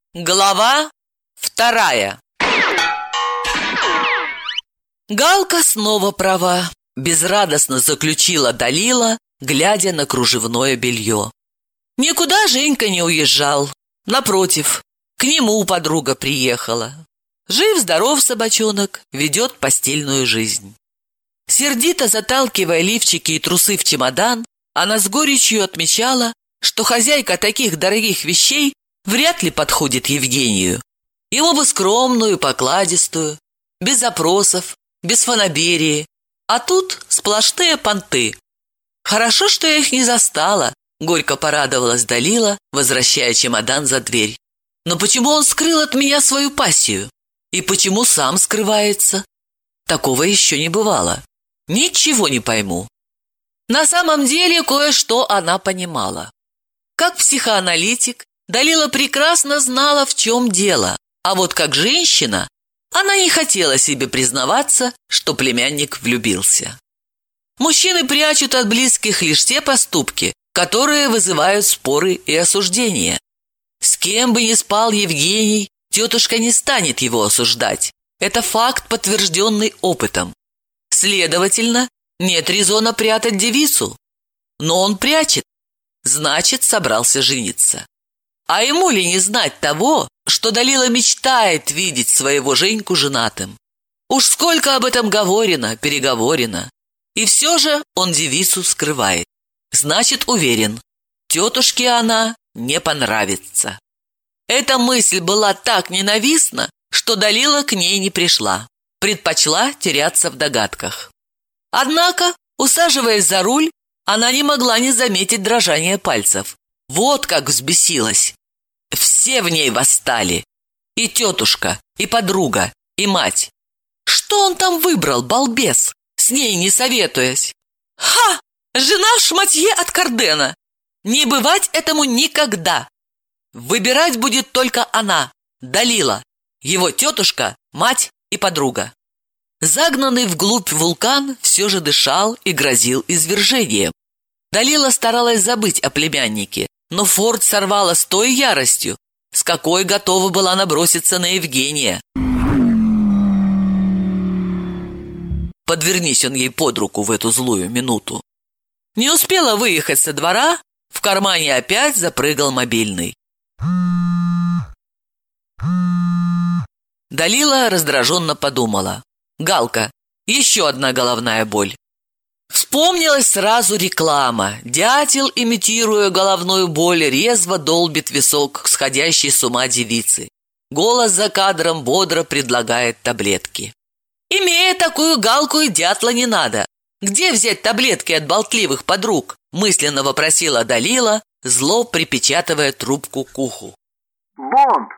Глава 2. Галка снова права, безрадостно заключила Далила, глядя на кружевное белье. Никуда Женька не уезжал. Напротив, к нему подруга приехала. Жив-здоров собачонок, ведет постельную жизнь. Сердито заталкивая лифчики и трусы в чемодан, она с горечью отмечала, что хозяйка таких дорогих вещей вряд ли подходит Евгению. Ему бы скромную, покладистую, без запросов, без фанаберии. А тут сплошные понты. Хорошо, что я их не застала, горько порадовалась Далила, возвращая чемодан за дверь. Но почему он скрыл от меня свою пассию? И почему сам скрывается? Такого еще не бывало. Ничего не пойму. На самом деле кое-что она понимала. Как психоаналитик, Далила прекрасно знала, в чем дело, а вот как женщина она не хотела себе признаваться, что племянник влюбился. Мужчины прячут от близких лишь те поступки, которые вызывают споры и осуждения. С кем бы ни спал Евгений, тетушка не станет его осуждать. Это факт, подтвержденный опытом. Следовательно, нет резона прятать девицу. Но он прячет, значит, собрался жениться. А ему ли не знать того, что Далила мечтает видеть своего Женьку женатым? Уж сколько об этом говорено, переговорено. И все же он девицу скрывает. Значит, уверен, тетушке она не понравится. Эта мысль была так ненавистна, что Далила к ней не пришла. Предпочла теряться в догадках. Однако, усаживаясь за руль, она не могла не заметить дрожание пальцев. Вот как взбесилась. Все в ней восстали. И тетушка, и подруга, и мать. Что он там выбрал, балбес, с ней не советуясь? Ха! Жена шматье от Кардена. Не бывать этому никогда. Выбирать будет только она, Далила, его тетушка, мать и подруга. Загнанный вглубь вулкан все же дышал и грозил извержением. Далила старалась забыть о племяннике, но форт сорвала с той яростью, с какой готова была наброситься на Евгения. Подвернись он ей под руку в эту злую минуту. Не успела выехать со двора, в кармане опять запрыгал мобильный. Далила раздраженно подумала. Галка, еще одна головная боль. Вспомнилась сразу реклама. Дятел, имитируя головную боль, резво долбит висок к сходящей с ума девице. Голос за кадром бодро предлагает таблетки. Имея такую Галку, и дятла не надо. Где взять таблетки от болтливых подруг? Мысленно вопросила Далила, зло припечатывая трубку к уху. Бонд!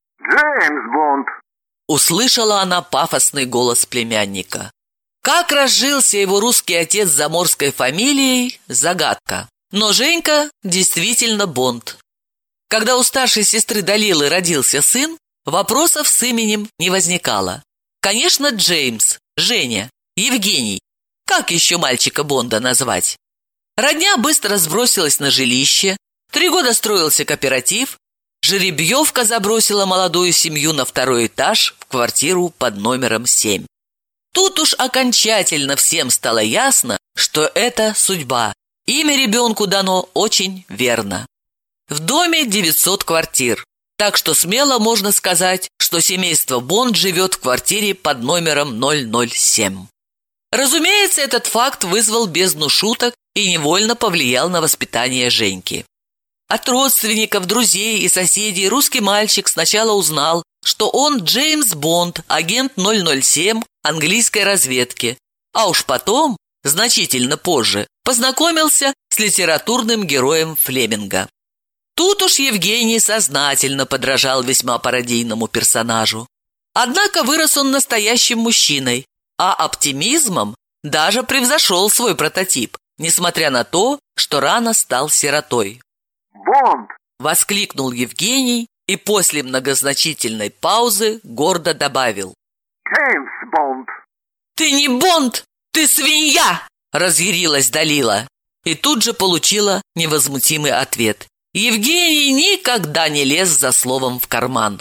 Джеймс Бонд! Услышала она пафосный голос племянника. Как разжился его русский отец с заморской фамилией – загадка. Но Женька действительно Бонд. Когда у старшей сестры Далилы родился сын, вопросов с именем не возникало. Конечно, Джеймс, Женя, Евгений. Как еще мальчика Бонда назвать? Родня быстро сбросилась на жилище, 3 года строился кооператив, жеребьевка забросила молодую семью на 2-й этаж в квартиру под номером 7. Тут уж окончательно всем стало ясно, что это судьба. Имя ребенку дано очень верно. В доме 900 квартир, так что смело можно сказать, что семейство Бонд живет в квартире под номером 007. Разумеется, этот факт вызвал бездну шуток и невольно повлиял на воспитание Женьки. От родственников, друзей и соседей русский мальчик сначала узнал, что он Джеймс Бонд, агент 007 английской разведки, а уж потом, значительно позже, познакомился с литературным героем Флеминга. Тут уж Евгений сознательно подражал весьма пародийному персонажу. Однако вырос он настоящим мужчиной, а оптимизмом даже превзошел свой прототип, несмотря на то, что рано стал сиротой. Бонд! Воскликнул Евгений и после многозначительной паузы гордо добавил. Джеймс Бонд! «Ты не Бонд, ты свинья!» – разъярилась Далила и тут же получила невозмутимый ответ. Евгений никогда не лез за словом в карман.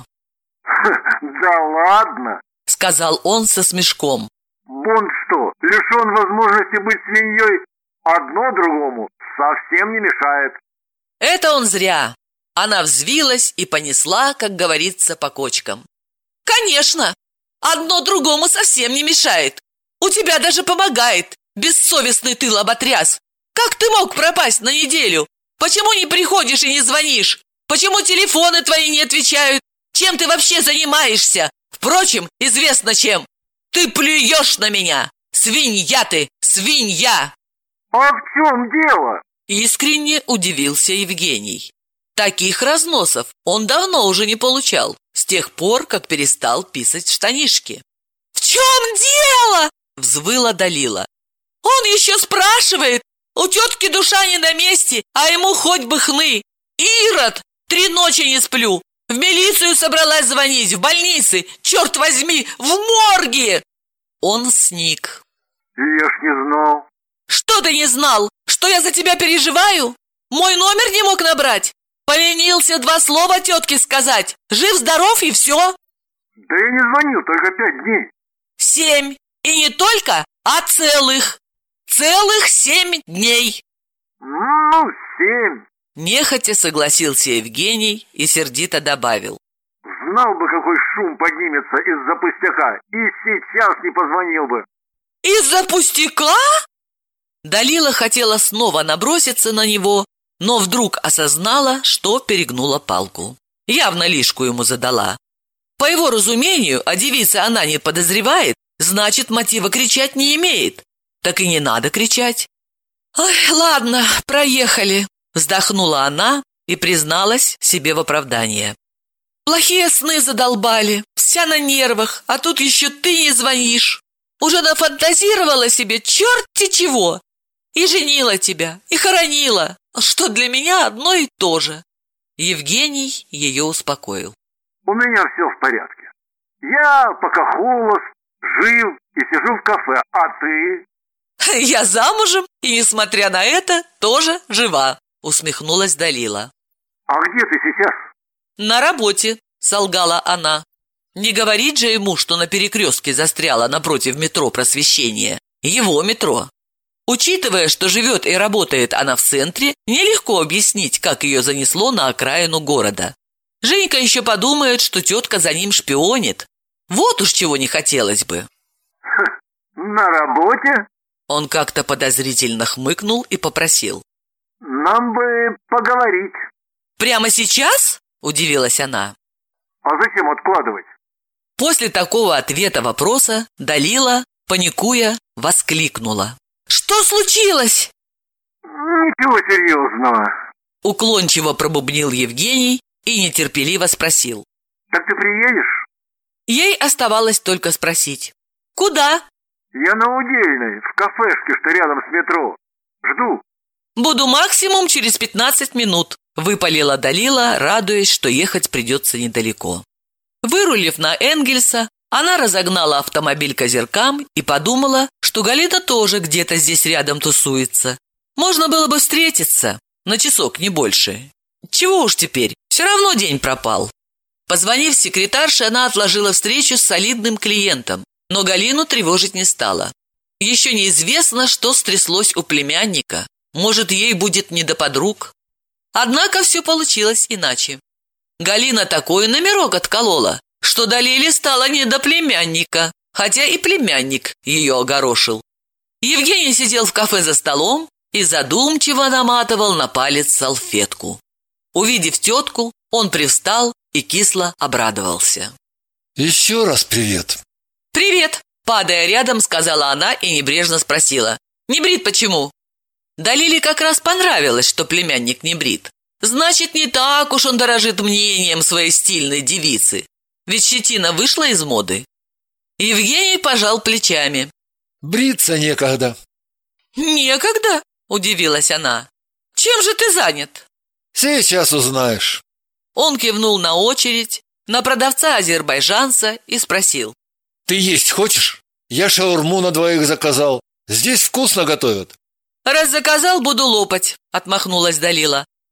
Да ладно. Сказал он со смешком. Бонд что, лишен возможности быть свиньей? Одно другому совсем не мешает. Это он зря. Она взвилась и понесла, как говорится, по кочкам. Конечно, одно другому совсем не мешает. У тебя даже помогает, бессовестный ты лоботряс. Как ты мог пропасть на неделю? Почему не приходишь и не звонишь? Почему телефоны твои не отвечают? Чем ты вообще занимаешься? Впрочем, известно чем. Ты плюешь на меня. Свинья ты, свинья! А в чем дело? Искренне удивился Евгений. Таких разносов он давно уже не получал, с тех пор, как перестал писать в штанишки. «В чем дело?» – взвыла Далила. «Он еще спрашивает. У тетки душа не на месте, а ему хоть бы хны. Ирод! 3 ночи не сплю. В милицию собралась звонить, в больнице. Черт возьми, в морге!» Он сник. Я ж не знал. «Что ты не знал? Что я за тебя переживаю? Мой номер не мог набрать? Поленился 2 слова тетке сказать. Жив-здоров и все?» Да я не звонил, только 5 дней. 7. И не только, а целых. Целых 7 дней. Ну, 7. Нехотя согласился Евгений и сердито добавил. Знал бы, какой шум поднимется из-за пустяка, и сейчас не позвонил бы. «Из-за пустяка?» Далила хотела снова наброситься на него, но вдруг осознала, что перегнула палку. Явно лишку ему задала. По его разумению, о девице она не подозревает, значит, мотива кричать не имеет. Так и не надо кричать. «Ой, ладно, проехали», – вздохнула она и призналась себе в оправдание. «Плохие сны задолбали, вся на нервах, а тут еще ты не звонишь. Уже нафантазировала себе черти чего. И женила тебя, и хоронила, что для меня одно и то же». Евгений ее успокоил. У меня все в порядке. Я пока холост, жив и сижу в кафе, а ты? «Я замужем, и, несмотря на это, тоже жива», — усмехнулась Далила. А где ты сейчас? «На работе», — солгала она. Не говорить же ему, что на перекрестке застряла напротив метро Просвещения. Его метро. Учитывая, что живет и работает она в центре, нелегко объяснить, как ее занесло на окраину города. Женька еще подумает, что тетка за ним шпионит. Вот уж чего не хотелось бы. На работе? Он как-то подозрительно хмыкнул и попросил. Нам бы поговорить. «Прямо сейчас?» – удивилась она. А зачем откладывать? После такого ответа вопроса Далила, паникуя, воскликнула. «Что случилось?» Ничего серьезного. Уклончиво пробубнил Евгений и нетерпеливо спросил. Так ты приедешь? Ей оставалось только спросить. «Куда?» Я на Удельной, в кафешке, что рядом с метро. Жду. «Буду максимум через 15 минут», – выпалила Далила, радуясь, что ехать придется недалеко. Вырулив на Энгельса, она разогнала автомобиль к озеркам и подумала, что Галина тоже где-то здесь рядом тусуется. Можно было бы встретиться, на часок, не больше. Чего уж теперь, все равно день пропал. Позвонив секретарше, она отложила встречу с солидным клиентом, но Галину тревожить не стала. Еще неизвестно, что стряслось у племянника. Может, ей будет не до подруг. Однако все получилось иначе. Галина такой номерок отколола, что Далиле стало не до племянника, хотя и племянник ее огорошил. Евгений сидел в кафе за столом и задумчиво наматывал на палец салфетку. Увидев тетку, он привстал и кисло обрадовался. «Еще раз привет». «Привет», – падая рядом, сказала она и небрежно спросила. «Не брит почему?» Далиле как раз понравилось, что племянник не брит. Значит, не так уж он дорожит мнением своей стильной девицы. Ведь щетина вышла из моды. Евгений пожал плечами. «Бриться некогда». «Некогда?» – удивилась она. «Чем же ты занят?» «Сейчас узнаешь». Он кивнул на очередь, на продавца-азербайджанца и спросил. «Ты есть хочешь? Я шаурму на 2 заказал. Здесь вкусно готовят». «Раз заказал, буду лопать», – отмахнулась Далила.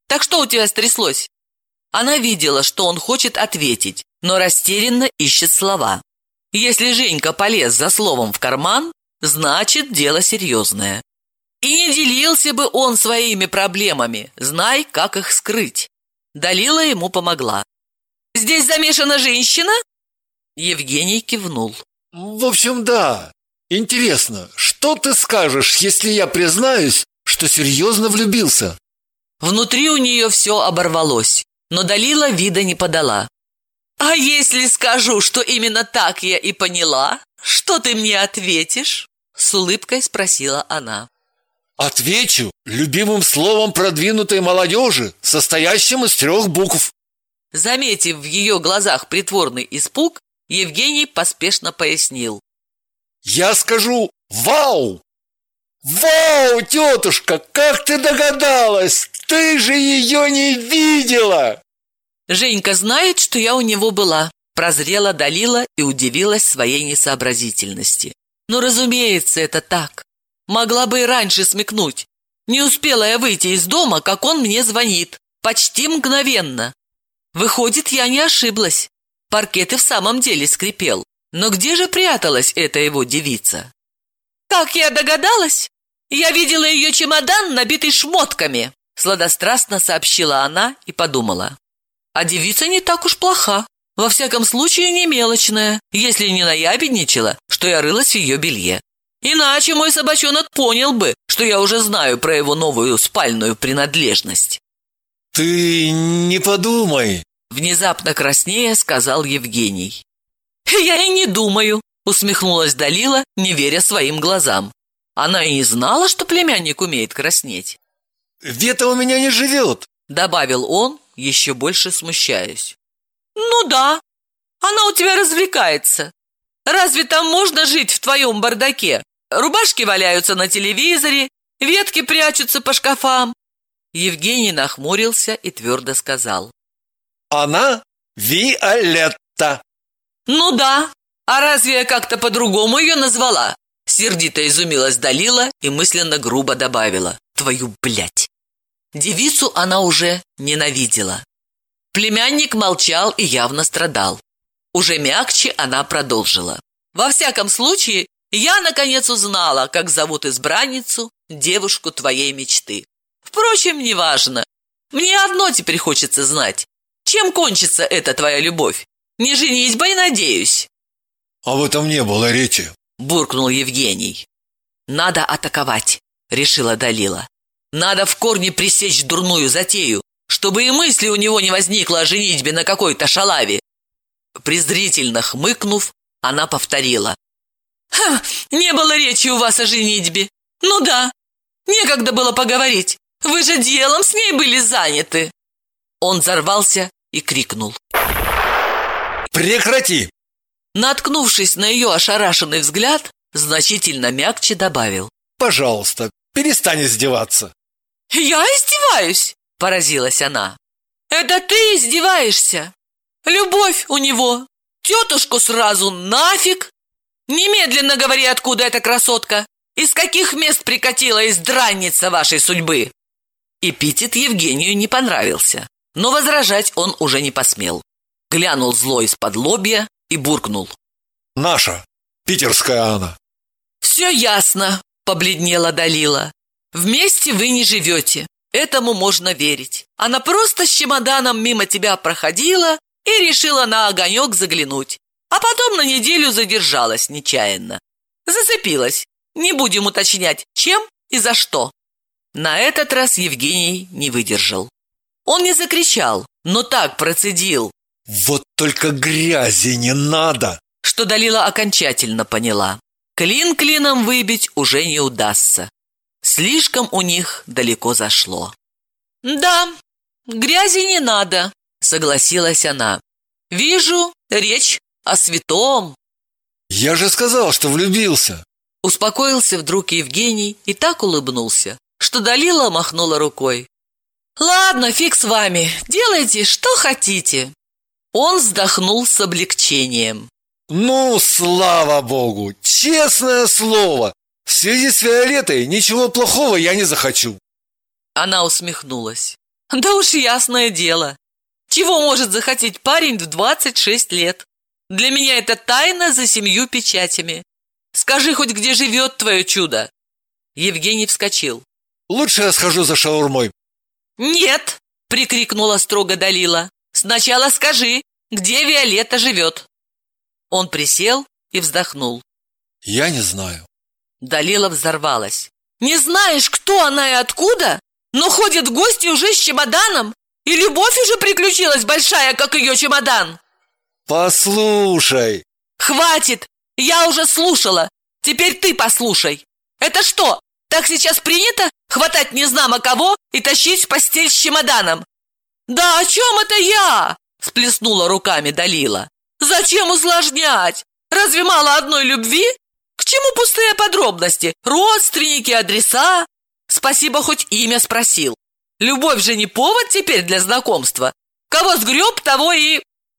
Так что у тебя стряслось?» Она видела, что он хочет ответить, но растерянно ищет слова. Если Женька полез за словом в карман, значит, дело серьезное. И не делился бы он своими проблемами, знай, как их скрыть. Далила ему помогла. «Здесь замешана женщина?» Евгений кивнул. В общем, да. Интересно, что ты скажешь, если я признаюсь, что серьезно влюбился? Внутри у нее все оборвалось, но Далила вида не подала. «А если скажу, что именно так я и поняла, что ты мне ответишь?» С улыбкой спросила она. Отвечу любимым словом продвинутой молодежи, состоящим из 3 букв. Заметив в ее глазах притворный испуг, Евгений поспешно пояснил. Я скажу «Вау!» «Вау, тетушка, как ты догадалась? Ты же ее не видела!» «Женька знает, что я у него была», – прозрела Далила и удивилась своей несообразительности. «Ну, разумеется, это так. Могла бы и раньше смекнуть. Не успела я выйти из дома, как он мне звонит. Почти мгновенно. Выходит, я не ошиблась. Паркет и в самом деле скрипел. Но где же пряталась эта его девица?» «Как я догадалась? Я видела ее чемодан, набитый шмотками», – сладострастно сообщила она и подумала. «А девица не так уж плоха. Во всяком случае, не мелочная, если не наябедничала, что я рылась в ее белье. Иначе мой собачонок понял бы, что я уже знаю про его новую спальную принадлежность». «Ты не подумай», – внезапно краснея сказал Евгений. «Я и не думаю», – усмехнулась Далила, не веря своим глазам. Она и не знала, что племянник умеет краснеть. «Вета у меня не живет», – добавил он, еще больше смущаясь. «Ну да, она у тебя развлекается. Разве там можно жить в твоем бардаке? Рубашки валяются на телевизоре, ветки прячутся по шкафам». Евгений нахмурился и твердо сказал. «Она Виолетта». «Ну да, а разве я как-то по-другому ее назвала?» Сердито изумилась Далила и мысленно грубо добавила. «Твою блядь!» Девицу она уже ненавидела. Племянник молчал и явно страдал. Уже мягче она продолжила. «Во всяком случае, я наконец узнала, как зовут избранницу, девушку твоей мечты. Впрочем, неважно. Мне одно теперь хочется знать. Чем кончится эта твоя любовь? Не женитьбой, надеюсь?» «Об этом не было речи», – буркнул Евгений. «Надо атаковать», – решила Далила. «Надо в корне пресечь дурную затею, чтобы и мысли у него не возникло о женитьбе на какой-то шалаве». Презрительно хмыкнув, она повторила. «Ха, не было речи у вас о женитьбе. Ну да, некогда было поговорить. Вы же делом с ней были заняты». Он взорвался и крикнул. «Прекрати!» Наткнувшись на ее ошарашенный взгляд, значительно мягче добавил. «Пожалуйста, перестань издеваться». «Я издеваюсь?» – поразилась она. «Это ты издеваешься? Любовь у него. Тетушку сразу нафиг. Немедленно говори, откуда эта красотка. Из каких мест прикатила избранница вашей судьбы?» Эпитет Евгению не понравился, но возражать он уже не посмел. Глянул зло из-под лобья и буркнул. «Наша, питерская она». «Все ясно», – побледнела Далила. «Вместе вы не живете, этому можно верить. Она просто с чемоданом мимо тебя проходила и решила на огонек заглянуть, а потом на неделю задержалась нечаянно. Зацепилась, не будем уточнять, чем и за что». На этот раз Евгений не выдержал. Он не закричал, но так процедил. «Вот только грязи не надо!» Что Далила окончательно поняла. Клин клином выбить уже не удастся. Слишком у них далеко зашло. «Да, грязи не надо», — согласилась она. «Вижу, речь о святом». «Я же сказал, что влюбился». Успокоился вдруг Евгений и так улыбнулся, что Далила махнула рукой. «Ладно, фиг с вами, делайте, что хотите». Он вздохнул с облегчением. «Ну, слава богу, честное слово, в связи с Виолеттой ничего плохого я не захочу». Она усмехнулась. Да уж ясное дело. Чего может захотеть парень в 26 лет? Для меня это тайна за 7 печатями. Скажи хоть, где живет твое чудо?» Евгений вскочил. Лучше я схожу за шаурмой. «Нет!» – прикрикнула строго Далила. «Сначала скажи, где Виолетта живет?» Он присел и вздохнул. Я не знаю. Далила взорвалась. «Не знаешь, кто она и откуда? Но ходит в гости уже с чемоданом? И любовь уже приключилась большая, как ее чемодан?» Послушай. «Хватит! Я уже слушала. Теперь ты послушай. Это что, так сейчас принято хватать незнамо кого и тащить в постель с чемоданом?» «Да о чем это я?» – всплеснула руками Далила. «Зачем усложнять? Разве мало одной любви? К чему пустые подробности? Родственники, адреса? Спасибо, хоть имя спросил. Любовь же не повод теперь для знакомства. Кого сгреб, того и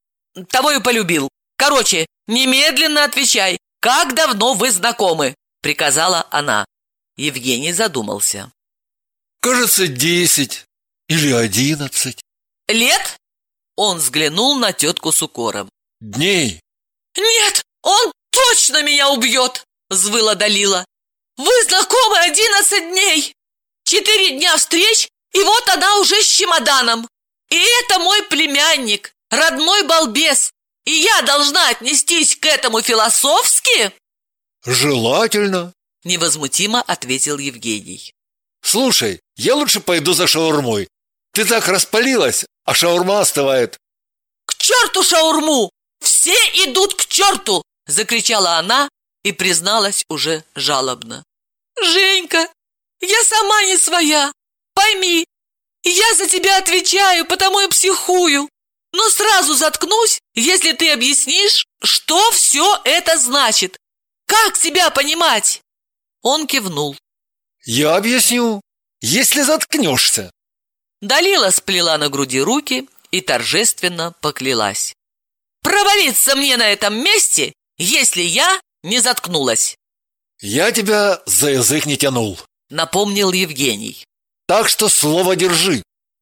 полюбил. Короче, немедленно отвечай, как давно вы знакомы?» – приказала она. Евгений задумался. Кажется, 10 или 11. «Лет?» Он взглянул на тетку с укором. Дней. «Нет, он точно меня убьет!» – взвыла Далила. «Вы знакомы 11 дней! 4 дня встреч, и вот она уже с чемоданом! И это мой племянник, родной балбес! И я должна отнестись к этому философски?» Желательно. Невозмутимо ответил Евгений. Слушай, я лучше пойду за шаурмой. Ты так распалилась, а шаурма остывает. «К черту шаурму! Все идут к черту!» – закричала она и призналась уже жалобно. «Женька, я сама не своя. Пойми, я за тебя отвечаю, потому и психую. Но сразу заткнусь, если ты объяснишь, что все это значит. Как тебя понимать?» Он кивнул. Я объясню, если заткнешься. Далила сплела на груди руки и торжественно поклялась. «Провалиться мне на этом месте, если я не заткнулась!» Я тебя за язык не тянул, напомнил Евгений. так что слово держи.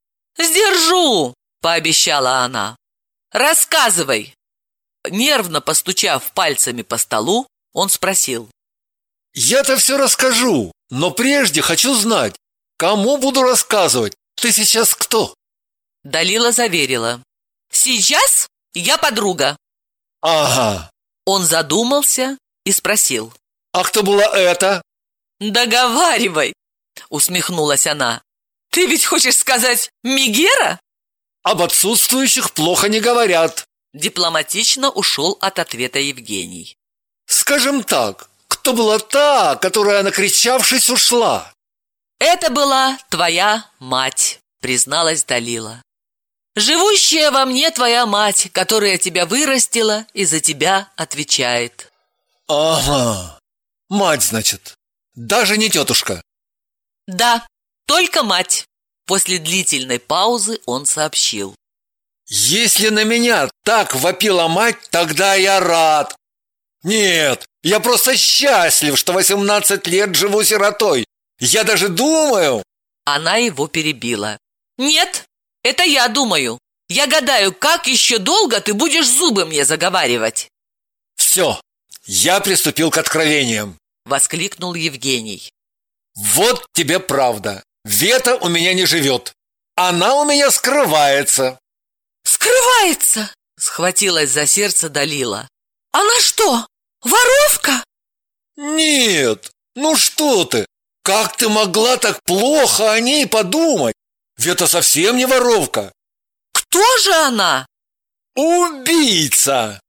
«Сдержу!» – пообещала она. «Рассказывай!» Нервно постучав пальцами по столу, он спросил. Я-то все расскажу, но прежде хочу знать, кому буду рассказывать. Ты сейчас кто? Далила заверила. «Сейчас я подруга». Ага. Он задумался и спросил. А кто была эта? «Договаривай!» – усмехнулась она. «Ты ведь хочешь сказать Мегера?» Об отсутствующих плохо не говорят. Дипломатично ушел от ответа Евгений. Скажем так, кто была та, которая, накричавшись, ушла? «Это была твоя мать», – призналась Далила. «Живущая во мне твоя мать, которая тебя вырастила и за тебя отвечает». Ага, мать, значит, даже не тетушка. «Да, только мать», – после длительной паузы он сообщил. Если на меня так вопила мать, тогда я рад. Нет, я просто счастлив, что 18 лет живу сиротой. Я даже думаю... Она его перебила. «Нет, это я думаю. Я гадаю, как еще долго ты будешь зубы мне заговаривать?» Все, я приступил к откровениям. Воскликнул Евгений. Вот тебе правда. Вета у меня не живет. Она у меня скрывается. «Скрывается!» – схватилась за сердце Далила. «Она что, воровка?» Нет, ну что ты? Как ты могла так плохо о ней подумать? Вета совсем не воровка. «Кто же она?» Убийца!